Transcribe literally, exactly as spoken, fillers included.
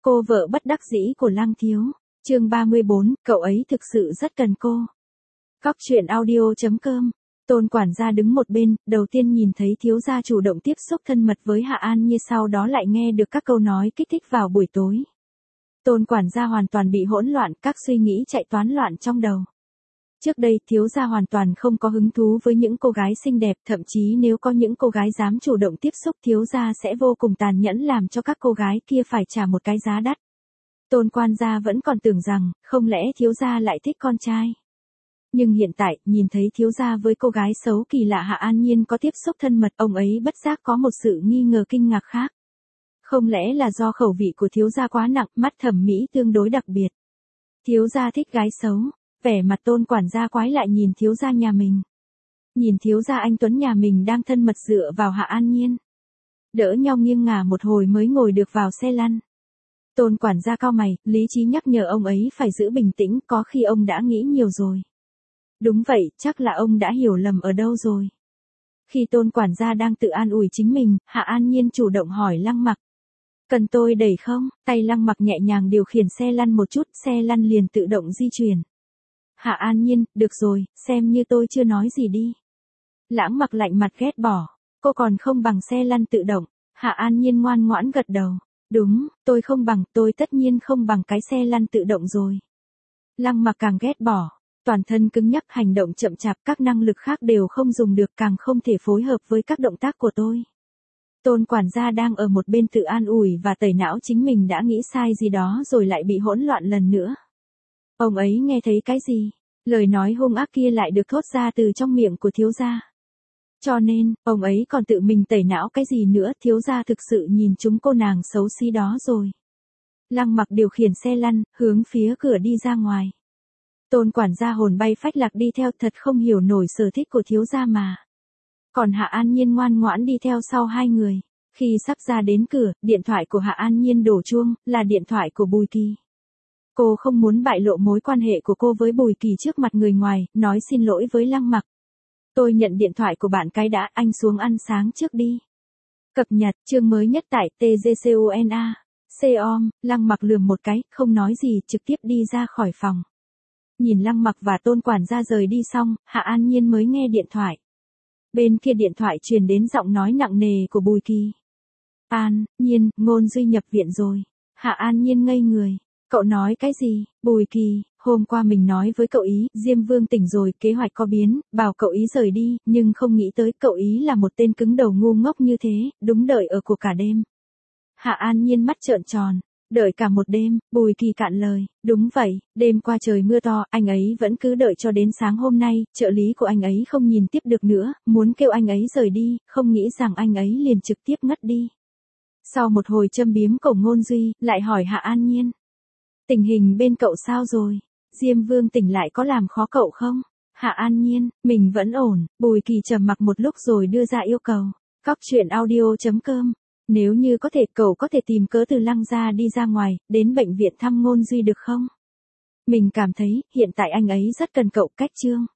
Cô vợ bất đắc dĩ của Lăng Thiếu. Chương ba mươi bốn, cậu ấy thực sự rất cần cô. Cóc truyện audio chấm com. Tôn quản gia đứng một bên, đầu tiên nhìn thấy thiếu gia chủ động tiếp xúc thân mật với Hạ An Nhiên, sau đó lại nghe được các câu nói kích thích vào buổi tối. Tôn quản gia hoàn toàn bị hỗn loạn, các suy nghĩ chạy toán loạn trong đầu. Trước đây thiếu gia hoàn toàn không có hứng thú với những cô gái xinh đẹp, thậm chí nếu có những cô gái dám chủ động tiếp xúc thiếu gia sẽ vô cùng tàn nhẫn làm cho các cô gái kia phải trả một cái giá đắt. Tôn quan gia vẫn còn tưởng rằng, không lẽ thiếu gia lại thích con trai. Nhưng hiện tại, nhìn thấy thiếu gia với cô gái xấu kỳ lạ Hạ An Nhiên có tiếp xúc thân mật, ông ấy bất giác có một sự nghi ngờ kinh ngạc khác. Không lẽ là do khẩu vị của thiếu gia quá nặng, mắt thẩm mỹ tương đối đặc biệt. Thiếu gia thích gái xấu. Vẻ mặt tôn quản gia quái lại nhìn thiếu gia nhà mình. Nhìn thiếu gia anh Tuấn nhà mình đang thân mật dựa vào Hạ An Nhiên. Đỡ nhau nghiêng ngả một hồi mới ngồi được vào xe lăn. Tôn quản gia cau mày, lý trí nhắc nhở ông ấy phải giữ bình tĩnh, có khi ông đã nghĩ nhiều rồi. Đúng vậy, chắc là ông đã hiểu lầm ở đâu rồi. Khi tôn quản gia đang tự an ủi chính mình, Hạ An Nhiên chủ động hỏi Lăng Mặc. Cần tôi đẩy không? Tay Lăng Mặc nhẹ nhàng điều khiển xe lăn một chút, xe lăn liền tự động di chuyển. Hạ An Nhiên, được rồi, xem như tôi chưa nói gì đi. Lãng Mặc lạnh mặt ghét bỏ. Cô còn không bằng xe lăn tự động. Hạ An Nhiên ngoan ngoãn gật đầu. Đúng, tôi không bằng, tôi tất nhiên không bằng cái xe lăn tự động rồi. Lăng Mặc càng ghét bỏ. Toàn thân cứng nhắc, hành động chậm chạp, các năng lực khác đều không dùng được, càng không thể phối hợp với các động tác của tôi. Tôn quản gia đang ở một bên tự an ủi và tẩy não chính mình đã nghĩ sai gì đó rồi lại bị hỗn loạn lần nữa. Ông ấy nghe thấy cái gì? Lời nói hung ác kia lại được thốt ra từ trong miệng của thiếu gia. Cho nên, ông ấy còn tự mình tẩy não cái gì nữa, thiếu gia thực sự nhìn chúng cô nàng xấu xí đó rồi. Lăng Mặc điều khiển xe lăn, hướng phía cửa đi ra ngoài. Tôn quản gia hồn bay phách lạc đi theo, thật không hiểu nổi sở thích của thiếu gia mà. Còn Hạ An Nhiên ngoan ngoãn đi theo sau hai người. Khi sắp ra đến cửa, điện thoại của Hạ An Nhiên đổ chuông, là điện thoại của Bùi Kỳ. Cô không muốn bại lộ mối quan hệ của cô với Bùi Kỳ trước mặt người ngoài, nói xin lỗi với Lăng Mặc. Tôi nhận điện thoại của bạn cái đã, anh xuống ăn sáng trước đi. Cập nhật, chương mới nhất tại tê giê cona. Com, Lăng Mặc lườm một cái, không nói gì, trực tiếp đi ra khỏi phòng. Nhìn Lăng Mặc và Tôn quản gia rời đi xong, Hạ An Nhiên mới nghe điện thoại. Bên kia điện thoại truyền đến giọng nói nặng nề của Bùi Kỳ. An Nhiên, Ngôn Duy nhập viện rồi. Hạ An Nhiên ngây người. Cậu nói cái gì? Bùi Kỳ, hôm qua mình nói với cậu ý, Diêm Vương tỉnh rồi, kế hoạch có biến, bảo cậu ý rời đi, nhưng không nghĩ tới cậu ý là một tên cứng đầu ngu ngốc như thế, đúng đợi ở cuộc cả đêm. Hạ An Nhiên mắt trợn tròn. Đợi cả một đêm, Bùi Kỳ cạn lời, đúng vậy, đêm qua trời mưa to, anh ấy vẫn cứ đợi cho đến sáng hôm nay, trợ lý của anh ấy không nhìn tiếp được nữa, muốn kêu anh ấy rời đi, không nghĩ rằng anh ấy liền trực tiếp ngất đi. Sau một hồi châm biếm cổng Ngôn Duy, lại hỏi Hạ An Nhiên. Tình hình bên cậu sao rồi? Diêm Vương tỉnh lại có làm khó cậu không? Hạ An Nhiên, mình vẫn ổn. Bùi Kỳ trầm mặc một lúc rồi đưa ra yêu cầu. Cóc truyện audio chấm com. Nếu như có thể, cậu có thể tìm cớ từ Lăng gia đi ra ngoài, đến bệnh viện thăm Ngôn Duy được không? Mình cảm thấy, hiện tại anh ấy rất cần cậu. Cách chương.